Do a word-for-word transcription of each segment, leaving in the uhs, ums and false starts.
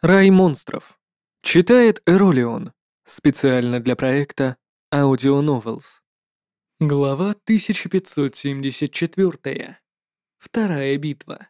Рай монстров. Читает Эролион. Специально для проекта Audio Novels. Глава тысяча пятьсот семьдесят четыре. Вторая битва.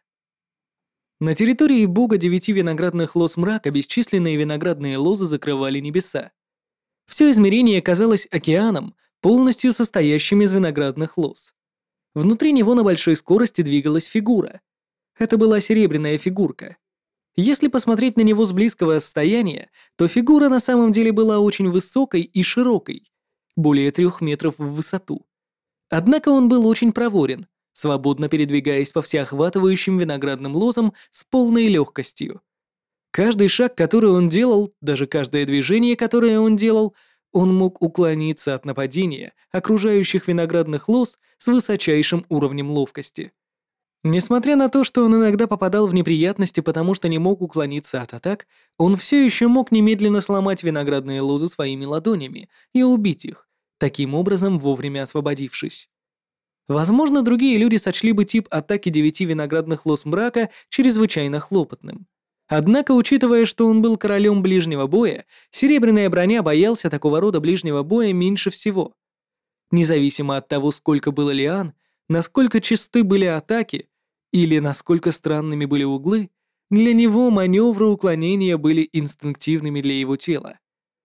На территории бога девяти виноградных лоз мрака бесчисленные виноградные лозы закрывали небеса. Все измерение казалось океаном, полностью состоящим из виноградных лоз. Внутри него на большой скорости двигалась фигура. Это была серебряная фигурка. Если посмотреть на него с близкого расстояния, то фигура на самом деле была очень высокой и широкой, более трех метров в высоту. Однако он был очень проворен, свободно передвигаясь по всеохватывающим виноградным лозам с полной легкостью. Каждый шаг, который он делал, даже каждое движение, которое он делал, он мог уклониться от нападения окружающих виноградных лоз с высочайшим уровнем ловкости. Несмотря на то, что он иногда попадал в неприятности, потому что не мог уклониться от атак, он все еще мог немедленно сломать виноградные лозы своими ладонями и убить их, таким образом вовремя освободившись. Возможно, другие люди сочли бы тип атаки девяти виноградных лоз мрака чрезвычайно хлопотным. Однако, учитывая, что он был королем ближнего боя, серебряная броня боялся такого рода ближнего боя меньше всего. Независимо от того, сколько было лиан, насколько чисты были атаки, или насколько странными были углы, для него маневры уклонения были инстинктивными для его тела.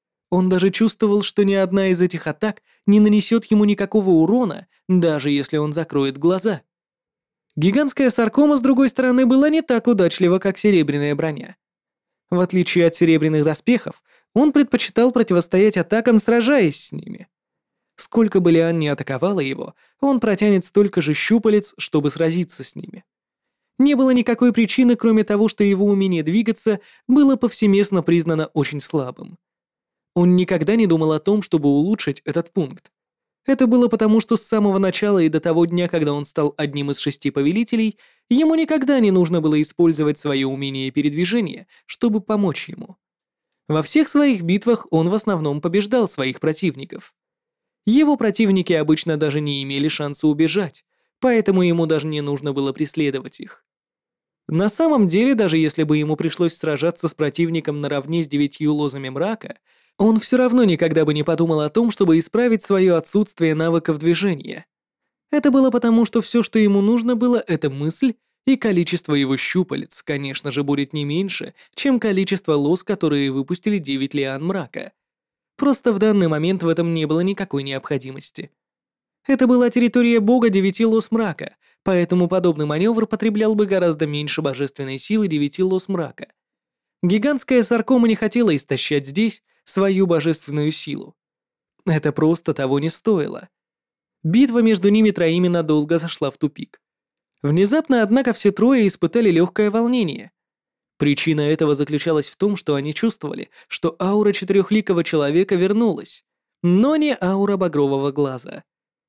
Он даже чувствовал, что ни одна из этих атак не нанесет ему никакого урона, даже если он закроет глаза. Гигантская саркома, с другой стороны, была не так удачлива, как серебряная броня. В отличие от серебряных доспехов, он предпочитал противостоять атакам, сражаясь с ними. Сколько бы Лиан ни атаковала его, он протянет столько же щупалец, чтобы сразиться с ними. Не было никакой причины, кроме того, что его умение двигаться было повсеместно признано очень слабым. Он никогда не думал о том, чтобы улучшить этот пункт. Это было потому, что с самого начала и до того дня, когда он стал одним из шести повелителей, ему никогда не нужно было использовать свое умение передвижения, чтобы помочь ему. Во всех своих битвах он в основном побеждал своих противников. Его противники обычно даже не имели шанса убежать, поэтому ему даже не нужно было преследовать их. На самом деле, даже если бы ему пришлось сражаться с противником наравне с девятью лозами мрака, он все равно никогда бы не подумал о том, чтобы исправить свое отсутствие навыков движения. Это было потому, что все, что ему нужно было, это мысль, и количество его щупалец, конечно же, будет не меньше, чем количество лоз, которые выпустили девять лиан мрака. Просто в данный момент в этом не было никакой необходимости. Это была территория бога девяти лоз мрака, поэтому подобный маневр потреблял бы гораздо меньше божественной силы девяти лоз мрака. Гигантская саркома не хотела истощать здесь свою божественную силу. Это просто того не стоило. Битва между ними троими надолго зашла в тупик. Внезапно, однако, все трое испытали легкое волнение. Причина этого заключалась в том, что они чувствовали, что аура четырехликого человека вернулась, но не аура багрового глаза.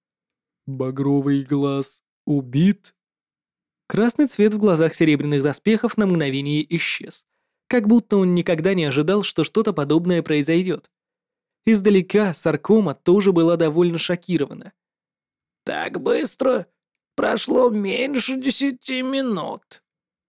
«Багровый глаз убит?» Красный цвет в глазах серебряных доспехов на мгновение исчез, как будто он никогда не ожидал, что что-то подобное произойдет. Издалека Саркома тоже была довольно шокирована. «Так быстро? Прошло меньше десяти минут».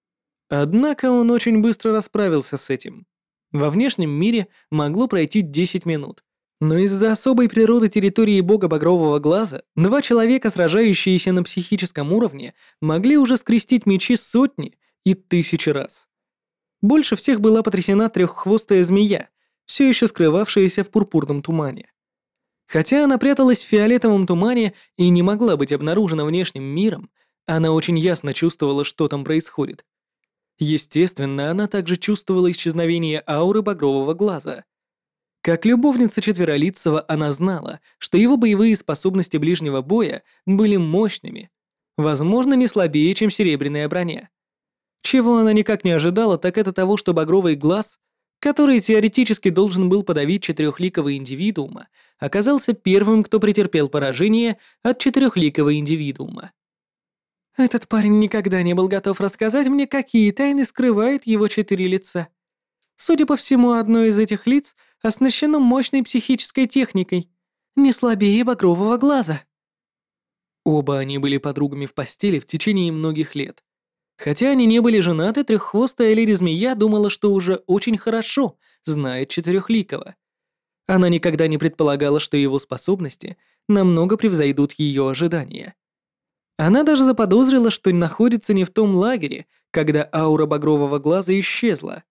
Однако он очень быстро расправился с этим. Во внешнем мире могло пройти десять минут. Но из-за особой природы территории бога Багрового Глаза два человека, сражающиеся на психическом уровне, могли уже скрестить мечи сотни и тысячи раз. Больше всех была потрясена треххвостая змея, все еще скрывавшаяся в пурпурном тумане. Хотя она пряталась в фиолетовом тумане и не могла быть обнаружена внешним миром, она очень ясно чувствовала, что там происходит. Естественно, она также чувствовала исчезновение ауры Багрового Глаза. Как любовница Четверолицего, она знала, что его боевые способности ближнего боя были мощными, возможно, не слабее, чем серебряная броня. Чего она никак не ожидала, так это того, что Багровый Глаз, который теоретически должен был подавить четырехликого индивидуума, оказался первым, кто претерпел поражение от четырехликого индивидуума. Этот парень никогда не был готов рассказать мне, какие тайны скрывает его четыре лица. Судя по всему, одно из этих лиц оснащено мощной психической техникой, не слабее Багрового Глаза. Оба они были подругами в постели в течение многих лет. Хотя они не были женаты, треххвостая леди-змея думала, что уже очень хорошо знает Четырехликого. Она никогда не предполагала, что его способности намного превзойдут ее ожидания. Она даже заподозрила, что находится не в том лагере, когда аура багрового глаза исчезла.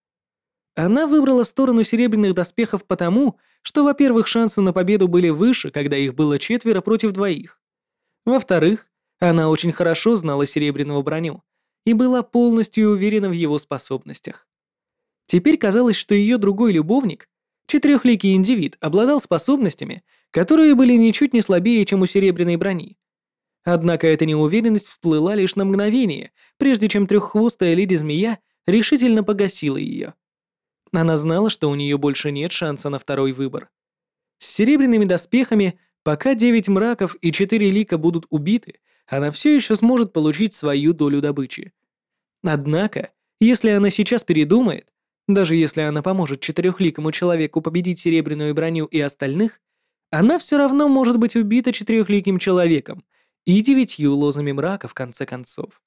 Она выбрала сторону серебряных доспехов потому, что, во-первых, шансы на победу были выше, когда их было четверо против двоих. Во-вторых, она очень хорошо знала серебряного броню и была полностью уверена в его способностях. Теперь казалось, что ее другой любовник, четырехликий индивид, обладал способностями, которые были ничуть не слабее, чем у серебряной брони. Однако эта неуверенность всплыла лишь на мгновение, прежде чем треххвостая леди-змея решительно погасила ее. Она знала, что у нее больше нет шанса на второй выбор. С серебряными доспехами, пока девять мраков и четыре лика будут убиты, она все еще сможет получить свою долю добычи. Однако, если она сейчас передумает, даже если она поможет четырехликому человеку победить серебряную броню и остальных, она все равно может быть убита четырехликим человеком и девятью лозами мрака в конце концов.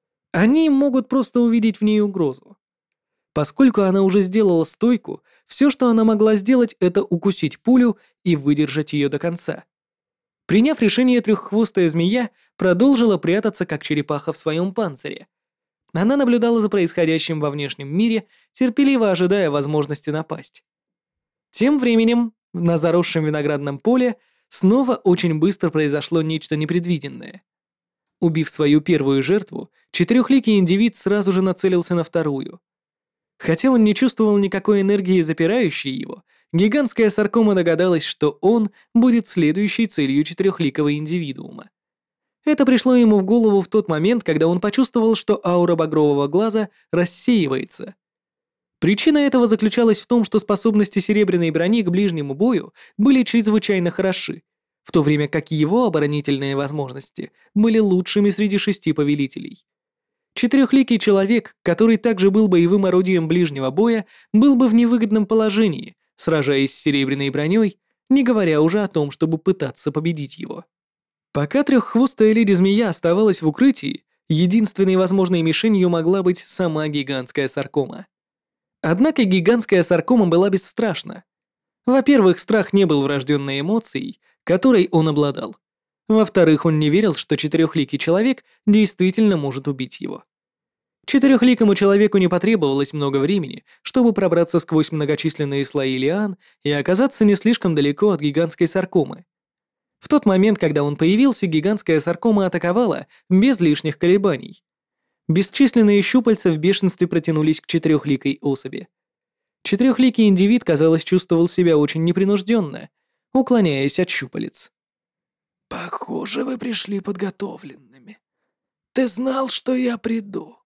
Они могут просто увидеть в ней угрозу. Поскольку она уже сделала стойку, все, что она могла сделать, это укусить пулю и выдержать ее до конца. Приняв решение, треххвостая змея продолжила прятаться, как черепаха в своем панцире. Она наблюдала за происходящим во внешнем мире, терпеливо ожидая возможности напасть. Тем временем, на заросшем виноградном поле снова очень быстро произошло нечто непредвиденное. Убив свою первую жертву, четырехликий индивид сразу же нацелился на вторую. Хотя он не чувствовал никакой энергии, запирающей его, гигантская саркома догадалась, что он будет следующей целью четырехликого индивидуума. Это пришло ему в голову в тот момент, когда он почувствовал, что аура багрового глаза рассеивается. Причина этого заключалась в том, что способности серебряной брони к ближнему бою были чрезвычайно хороши, в то время как его оборонительные возможности были лучшими среди шести повелителей. Четырехликий человек, который также был боевым орудием ближнего боя, был бы в невыгодном положении, сражаясь с серебряной броней, не говоря уже о том, чтобы пытаться победить его. Пока треххвостая леди-змея оставалась в укрытии, единственной возможной мишенью могла быть сама гигантская саркома. Однако гигантская саркома была бесстрашна. Во-первых, страх не был врожденной эмоцией, которой он обладал. Во-вторых, он не верил, что четырехликий человек действительно может убить его. Четырехликому человеку не потребовалось много времени, чтобы пробраться сквозь многочисленные слои лиан и оказаться не слишком далеко от гигантской саркомы. В тот момент, когда он появился, гигантская саркома атаковала без лишних колебаний. Бесчисленные щупальца в бешенстве протянулись к четырехликой особи. Четырехликий индивид, казалось, чувствовал себя очень непринужденно, уклоняясь от щупалец. «Похоже, вы пришли подготовленными. Ты знал, что я приду».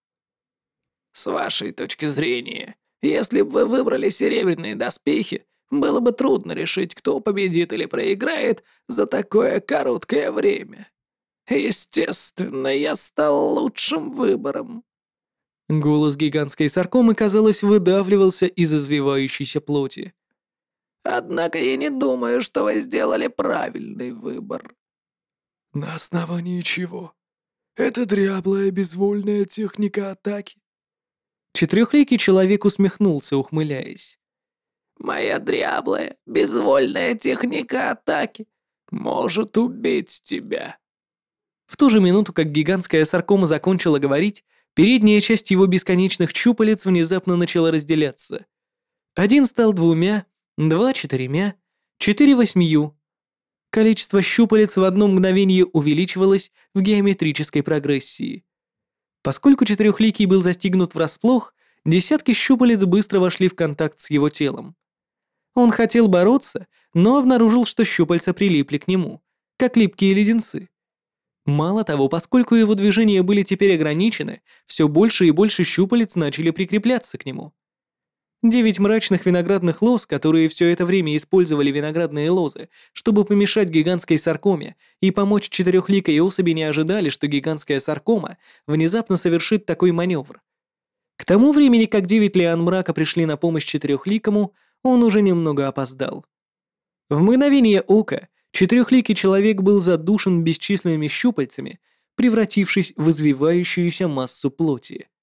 «С вашей точки зрения, если бы вы выбрали серебряные доспехи, было бы трудно решить, кто победит или проиграет за такое короткое время. Естественно, я стал лучшим выбором». Голос гигантской саркомы, казалось, выдавливался из извивающейся плоти. «Однако я не думаю, что вы сделали правильный выбор». «На основании чего? Это дряблая безвольная техника атаки?» Четырехликий человек усмехнулся, ухмыляясь. «Моя дряблая, безвольная техника атаки может убить тебя». В ту же минуту, как гигантская саркома закончила говорить, передняя часть его бесконечных щупалец внезапно начала разделяться. Один стал двумя, два четырьмя, четыре восьмию. Количество щупалец в одно мгновение увеличивалось в геометрической прогрессии. Поскольку четырехликий был застигнут врасплох, десятки щупалец быстро вошли в контакт с его телом. Он хотел бороться, но обнаружил, что щупальца прилипли к нему, как липкие леденцы. Мало того, поскольку его движения были теперь ограничены, все больше и больше щупалец начали прикрепляться к нему. Девять мрачных виноградных лоз, которые все это время использовали виноградные лозы, чтобы помешать гигантской саркоме и помочь четырехликой особи, не ожидали, что гигантская саркома внезапно совершит такой маневр. К тому времени, как девять лиан мрака пришли на помощь четырехликому, он уже немного опоздал. В мгновение ока четырехликий человек был задушен бесчисленными щупальцами, превратившись в извивающуюся массу плоти.